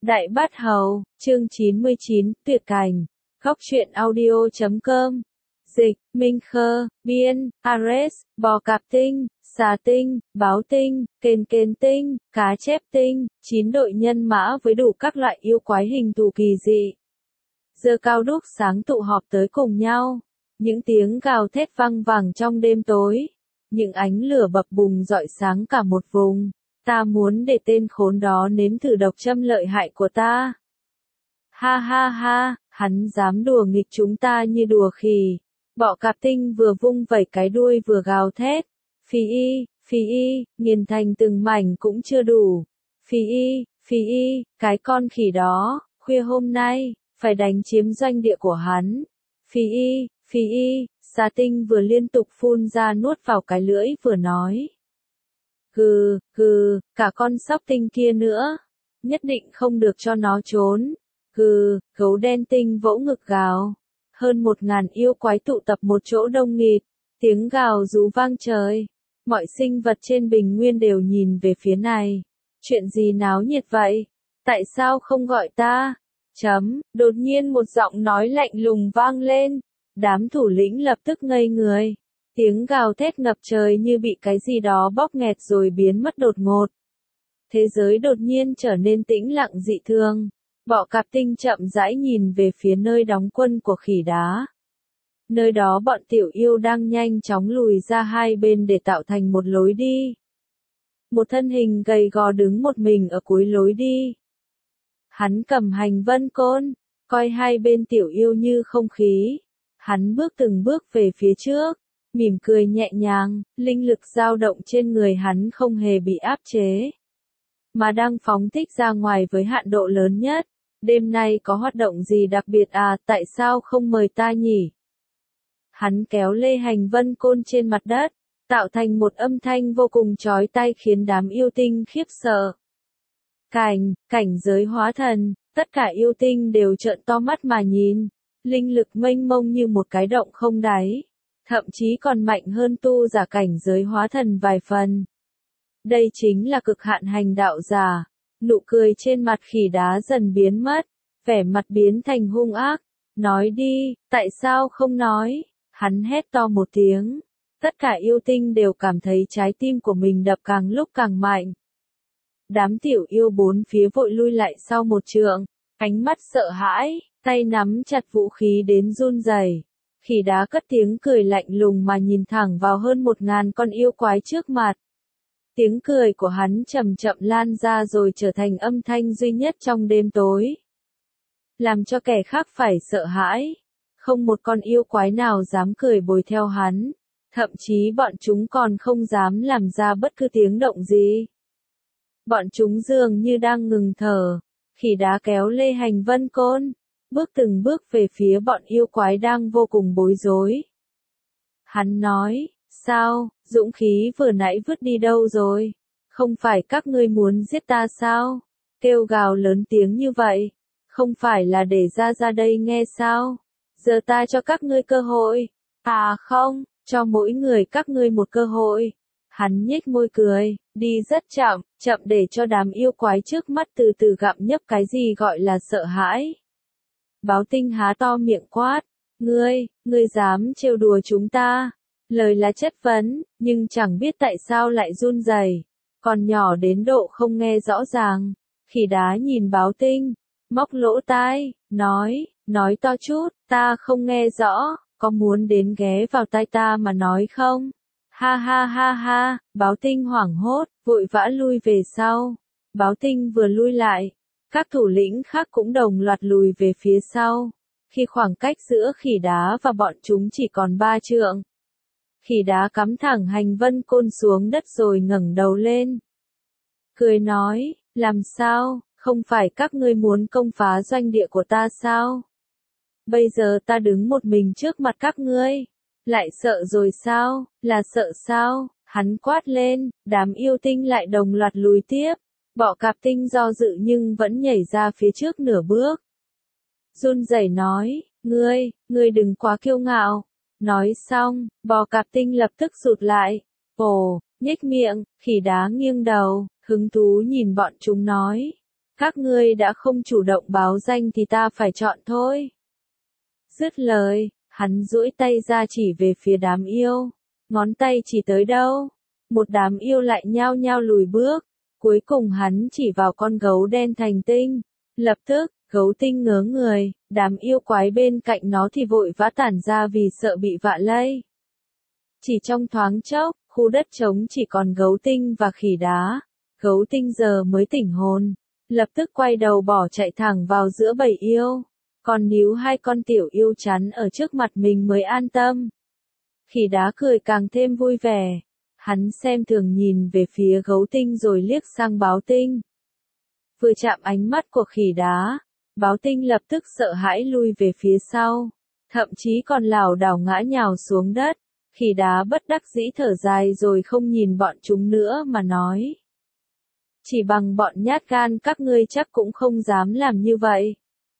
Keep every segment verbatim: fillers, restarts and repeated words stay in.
Đại Bát Hầu, chương chín mươi chín, tuyệt cảnh. Góc truyện audio chấm com. Dịch, Minh Khơ, Biên, Ares, Bò Cạp Tinh, Xà Tinh, Báo Tinh, Kền Kền Tinh, Cá Chép Tinh, chín đội nhân mã với đủ các loại yêu quái hình thù kỳ dị. Giờ cao đúc sáng tụ họp tới cùng nhau. Những tiếng gào thét vang vẳng trong đêm tối. Những ánh lửa bập bùng rọi sáng cả một vùng. Ta muốn để tên khốn đó nếm thử độc châm lợi hại của ta. Ha ha ha, hắn dám đùa nghịch chúng ta như đùa khỉ. Bọ Cạp Tinh vừa vung vẩy cái đuôi vừa gào thét. Phi y, phi y, nghiền thành từng mảnh cũng chưa đủ. Phi y, phi y, cái con khỉ đó, khuya hôm nay, phải đánh chiếm doanh địa của hắn. Phi y, phi y, Xà Tinh vừa liên tục phun ra nuốt vào cái lưỡi vừa nói. Gừ, gừ, cả con sóc tinh kia nữa. Nhất định không được cho nó trốn. Gừ, gấu đen tinh vỗ ngực gào. Hơn một ngàn yêu quái tụ tập một chỗ đông nghịt. Tiếng gào rú vang trời. Mọi sinh vật trên bình nguyên đều nhìn về phía này. Chuyện gì náo nhiệt vậy? Tại sao không gọi ta? Chấm, đột nhiên một giọng nói lạnh lùng vang lên. Đám thủ lĩnh lập tức ngây người. Tiếng gào thét ngập trời như bị cái gì đó bóp nghẹt rồi biến mất đột ngột. Thế giới đột nhiên trở nên tĩnh lặng dị thường. Bọ Cạp Tinh chậm rãi nhìn về phía nơi đóng quân của khỉ đá. Nơi đó bọn tiểu yêu đang nhanh chóng lùi ra hai bên để tạo thành một lối đi. Một thân hình gầy gò đứng một mình ở cuối lối đi. Hắn cầm hành vân côn, coi hai bên tiểu yêu như không khí. Hắn bước từng bước về phía trước. Mỉm cười nhẹ nhàng, linh lực dao động trên người hắn không hề bị áp chế. Mà đang phóng thích ra ngoài với hạn độ lớn nhất. Đêm nay có hoạt động gì đặc biệt à, tại sao không mời ta nhỉ? Hắn kéo lê hành vân côn trên mặt đất, tạo thành một âm thanh vô cùng chói tai khiến đám yêu tinh khiếp sợ. Cảnh, cảnh giới hóa thần, tất cả yêu tinh đều trợn to mắt mà nhìn. Linh lực mênh mông như một cái động không đáy. Thậm chí còn mạnh hơn tu giả cảnh giới hóa thần vài phần. Đây chính là cực hạn hành đạo giả. Nụ cười trên mặt khỉ đá dần biến mất, vẻ mặt biến thành hung ác. Nói đi, tại sao không nói? Hắn hét to một tiếng. Tất cả yêu tinh đều cảm thấy trái tim của mình đập càng lúc càng mạnh. Đám tiểu yêu bốn phía vội lui lại sau một trượng, ánh mắt sợ hãi, tay nắm chặt vũ khí đến run rẩy. Khỉ đá cất tiếng cười lạnh lùng mà nhìn thẳng vào hơn một ngàn con yêu quái trước mặt. Tiếng cười của hắn chậm chậm lan ra rồi trở thành âm thanh duy nhất trong đêm tối. Làm cho kẻ khác phải sợ hãi. Không một con yêu quái nào dám cười bồi theo hắn. Thậm chí bọn chúng còn không dám làm ra bất cứ tiếng động gì. Bọn chúng dường như đang ngừng thở. Khỉ đá kéo lê hành vân côn. Bước từng bước về phía bọn yêu quái đang vô cùng bối rối. Hắn nói, sao, dũng khí vừa nãy vứt đi đâu rồi? Không phải các ngươi muốn giết ta sao? Kêu gào lớn tiếng như vậy. Không phải là để ra ra đây nghe sao? Giờ ta cho các ngươi cơ hội. À không, cho mỗi người các ngươi một cơ hội. Hắn nhếch môi cười, đi rất chậm, chậm để cho đám yêu quái trước mắt từ từ gặm nhấp cái gì gọi là sợ hãi. Báo Tinh há to miệng quát, ngươi, ngươi dám trêu đùa chúng ta. Lời là chất vấn, nhưng chẳng biết tại sao lại run rẩy, còn nhỏ đến độ không nghe rõ ràng. Khỉ đá nhìn Báo Tinh, móc lỗ tai, nói, nói to chút, ta không nghe rõ, có muốn đến ghé vào tai ta mà nói không? Ha ha ha ha, Báo Tinh hoảng hốt, vội vã lui về sau. Báo Tinh vừa lui lại. Các thủ lĩnh khác cũng đồng loạt lùi về phía sau. Khi khoảng cách giữa khỉ đá và bọn chúng chỉ còn ba trượng. Khỉ đá cắm thẳng hành vân côn xuống đất rồi ngẩng đầu lên. Cười nói, làm sao, không phải các ngươi muốn công phá doanh địa của ta sao? Bây giờ ta đứng một mình trước mặt các ngươi. Lại sợ rồi sao, là sợ sao? Hắn quát lên, đám yêu tinh lại đồng loạt lùi tiếp. Bọ Cạp Tinh do dự nhưng vẫn nhảy ra phía trước nửa bước. Run rẩy nói, ngươi, ngươi đừng quá kiêu ngạo. Nói xong, Bọ Cạp Tinh lập tức rụt lại. Ồ, nhếch miệng, khỉ đá nghiêng đầu, hứng thú nhìn bọn chúng nói. Các ngươi đã không chủ động báo danh thì ta phải chọn thôi. Dứt lời, hắn duỗi tay ra chỉ về phía đám yêu. Ngón tay chỉ tới đâu, một đám yêu lại nhao nhao lùi bước. Cuối cùng hắn chỉ vào con gấu đen thành tinh. Lập tức, gấu tinh ngớ người, đám yêu quái bên cạnh nó thì vội vã tản ra vì sợ bị vạ lây. Chỉ trong thoáng chốc, khu đất trống chỉ còn gấu tinh và khỉ đá. Gấu tinh giờ mới tỉnh hồn, lập tức quay đầu bỏ chạy thẳng vào giữa bầy yêu. Còn níu hai con tiểu yêu chắn ở trước mặt mình mới an tâm. Khỉ đá cười càng thêm vui vẻ. Hắn xem thường nhìn về phía gấu tinh rồi liếc sang báo tinh. Vừa chạm ánh mắt của khỉ đá, báo tinh lập tức sợ hãi lui về phía sau. Thậm chí còn lảo đảo ngã nhào xuống đất. Khỉ đá bất đắc dĩ thở dài rồi không nhìn bọn chúng nữa mà nói. Chỉ bằng bọn nhát gan các ngươi chắc cũng không dám làm như vậy.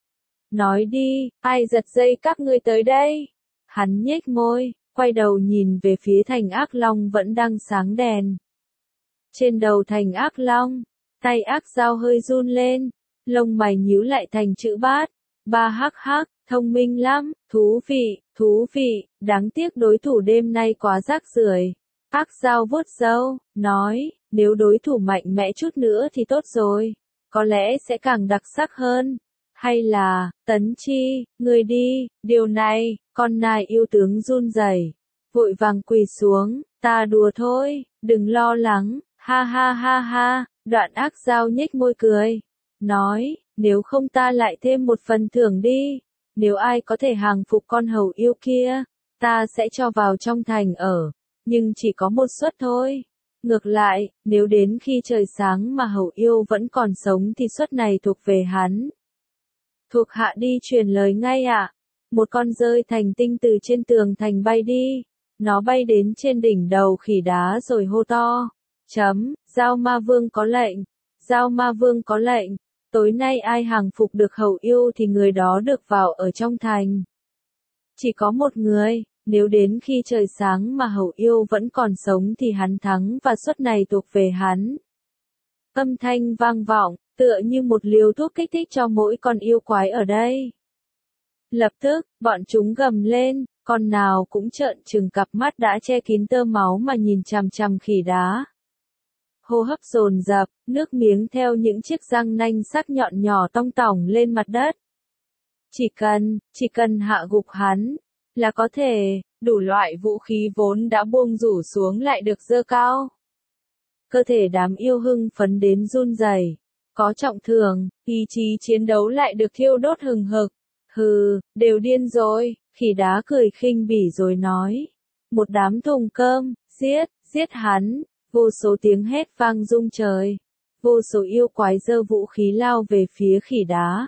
Nói đi, ai giật dây các ngươi tới đây? Hắn nhếch môi, quay đầu nhìn về phía thành ác long vẫn đang sáng đèn. Trên đầu thành ác long, tay ác dao hơi run lên, lông mày nhíu lại thành chữ bát. Ba hắc hắc, thông minh lắm, thú vị, thú vị, đáng tiếc đối thủ đêm nay quá rác rưởi. Ác dao vuốt râu, nói, nếu đối thủ mạnh mẽ chút nữa thì tốt rồi, có lẽ sẽ càng đặc sắc hơn. Hay là, Tấn Chi, người đi, điều này, con nai yêu tướng run rẩy, vội vàng quỳ xuống, ta đùa thôi, đừng lo lắng, ha ha ha ha, đoạn ác dao nhếch môi cười, nói, nếu không ta lại thêm một phần thưởng đi, nếu ai có thể hàng phục con hầu yêu kia, ta sẽ cho vào trong thành ở, nhưng chỉ có một suất thôi. Ngược lại, nếu đến khi trời sáng mà hầu yêu vẫn còn sống thì suất này thuộc về hắn. Thuộc hạ đi truyền lời ngay ạ. À. Một con rơi thành tinh từ trên tường thành bay đi. Nó bay đến trên đỉnh đầu khỉ đá rồi hô to. Chấm, Giao Ma Vương có lệnh. Giao Ma Vương có lệnh. Tối nay ai hàng phục được hầu yêu thì người đó được vào ở trong thành. Chỉ có một người, nếu đến khi trời sáng mà hầu yêu vẫn còn sống thì hắn thắng và suất này thuộc về hắn. Âm thanh vang vọng, tựa như một liều thuốc kích thích cho mỗi con yêu quái ở đây. Lập tức, bọn chúng gầm lên, con nào cũng trợn trừng cặp mắt đã che kín tơ máu mà nhìn chằm chằm khỉ đá. Hô hấp dồn dập, nước miếng theo những chiếc răng nanh sắc nhọn nhỏ tong tỏng lên mặt đất. Chỉ cần, chỉ cần hạ gục hắn, là có thể, đủ loại vũ khí vốn đã buông rủ xuống lại được giơ cao. Cơ thể đám yêu hưng phấn đến run rẩy, có trọng thưởng, ý chí chiến đấu lại được thiêu đốt hừng hực. Hừ, đều điên rồi, khỉ đá cười khinh bỉ rồi nói. Một đám thùng cơm, giết, giết hắn, vô số tiếng hét vang rung trời. Vô số yêu quái giơ vũ khí lao về phía khỉ đá.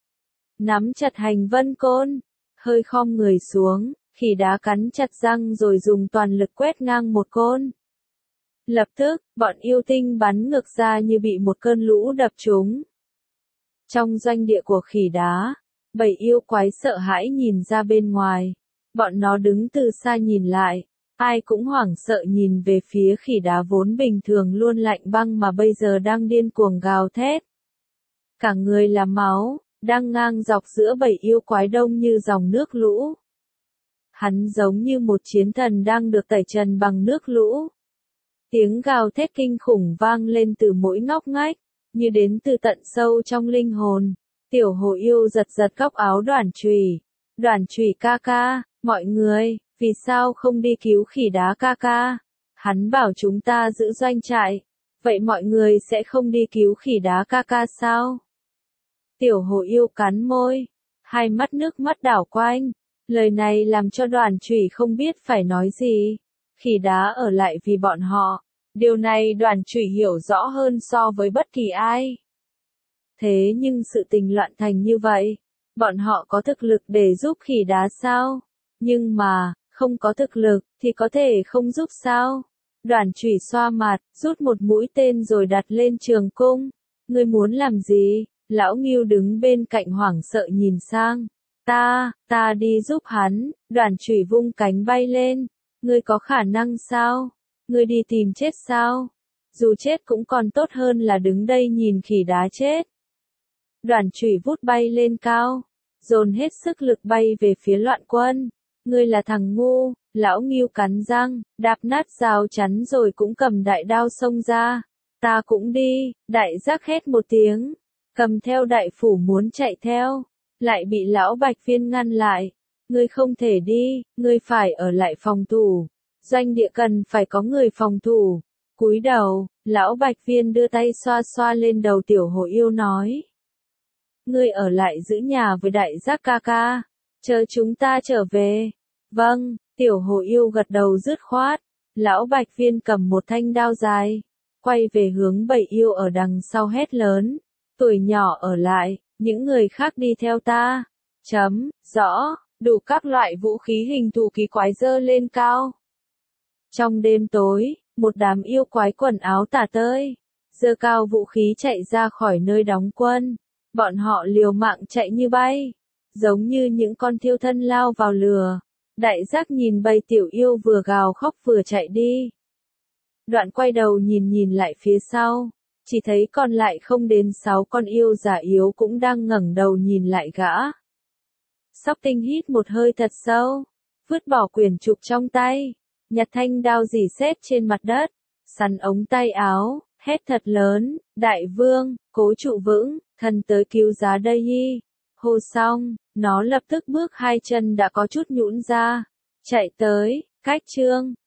Nắm chặt hành vân côn, hơi khom người xuống, khỉ đá cắn chặt răng rồi dùng toàn lực quét ngang một côn. Lập tức, bọn yêu tinh bắn ngược ra như bị một cơn lũ đập trúng. Trong doanh địa của khỉ đá, bầy yêu quái sợ hãi nhìn ra bên ngoài. Bọn nó đứng từ xa nhìn lại, ai cũng hoảng sợ nhìn về phía khỉ đá vốn bình thường luôn lạnh băng mà bây giờ đang điên cuồng gào thét. Cả người là máu, đang ngang dọc giữa bầy yêu quái đông như dòng nước lũ. Hắn giống như một chiến thần đang được tẩy trần bằng nước lũ. Tiếng gào thét kinh khủng vang lên từ mỗi ngóc ngách, như đến từ tận sâu trong linh hồn. Tiểu hồ yêu giật giật góc áo Đoàn Chùy. Đoàn Chùy ca ca, mọi người, vì sao không đi cứu khỉ đá ca ca? Hắn bảo chúng ta giữ doanh trại. Vậy mọi người sẽ không đi cứu khỉ đá ca ca sao? Tiểu hồ yêu cắn môi, hai mắt nước mắt đảo quanh. Lời này làm cho Đoàn Chùy không biết phải nói gì. Khỉ đá ở lại vì bọn họ. Điều này Đoàn Chùy hiểu rõ hơn so với bất kỳ ai. Thế nhưng sự tình loạn thành như vậy, bọn họ có thực lực để giúp khỉ đá sao? Nhưng mà, không có thực lực, thì có thể không giúp sao? Đoàn Chùy xoa mặt, rút một mũi tên rồi đặt lên trường cung. Ngươi muốn làm gì? Lão Ngưu đứng bên cạnh hoảng sợ nhìn sang. Ta, ta đi giúp hắn. Đoàn Chùy vung cánh bay lên. Ngươi có khả năng sao? Ngươi đi tìm chết sao? Dù chết cũng còn tốt hơn là đứng đây nhìn khỉ đá chết. Đoàn chùy vút bay lên cao, dồn hết sức lực bay về phía loạn quân. Ngươi là thằng ngu, lão Ngưu cắn răng, đạp nát rào chắn rồi cũng cầm đại đao xông ra. Ta cũng đi, đại giác hét một tiếng, cầm theo đại phủ muốn chạy theo, lại bị lão Bạch Viên ngăn lại. Ngươi không thể đi, ngươi phải ở lại phòng thủ. Doanh địa cần phải có người phòng thủ. Cúi đầu, lão Bạch Viên đưa tay xoa xoa lên đầu tiểu hổ yêu nói. Ngươi ở lại giữ nhà với đại giác ca ca, chờ chúng ta trở về. Vâng, tiểu hổ yêu gật đầu dứt khoát. Lão Bạch Viên cầm một thanh đao dài, quay về hướng bầy yêu ở đằng sau hét lớn. Tuổi nhỏ ở lại, những người khác đi theo ta. Chấm, rõ, đủ các loại vũ khí hình thù kỳ quái dơ lên cao. Trong đêm tối, một đám yêu quái quần áo tả tơi, giơ cao vũ khí chạy ra khỏi nơi đóng quân. Bọn họ liều mạng chạy như bay, giống như những con thiêu thân lao vào lửa. Đại giác nhìn bầy tiểu yêu vừa gào khóc vừa chạy đi. Đoạn quay đầu nhìn nhìn lại phía sau, chỉ thấy còn lại không đến sáu con yêu già yếu cũng đang ngẩng đầu nhìn lại gã. Sóc Tinh hít một hơi thật sâu, vứt bỏ quyển trục trong tay, nhặt thanh đao rỉ sét trên mặt đất, sắn ống tay áo, hét thật lớn, đại vương, cố trụ vững, thần tới cứu giá đây y. Hô xong, nó lập tức bước hai chân đã có chút nhũn ra, chạy tới, cách Trương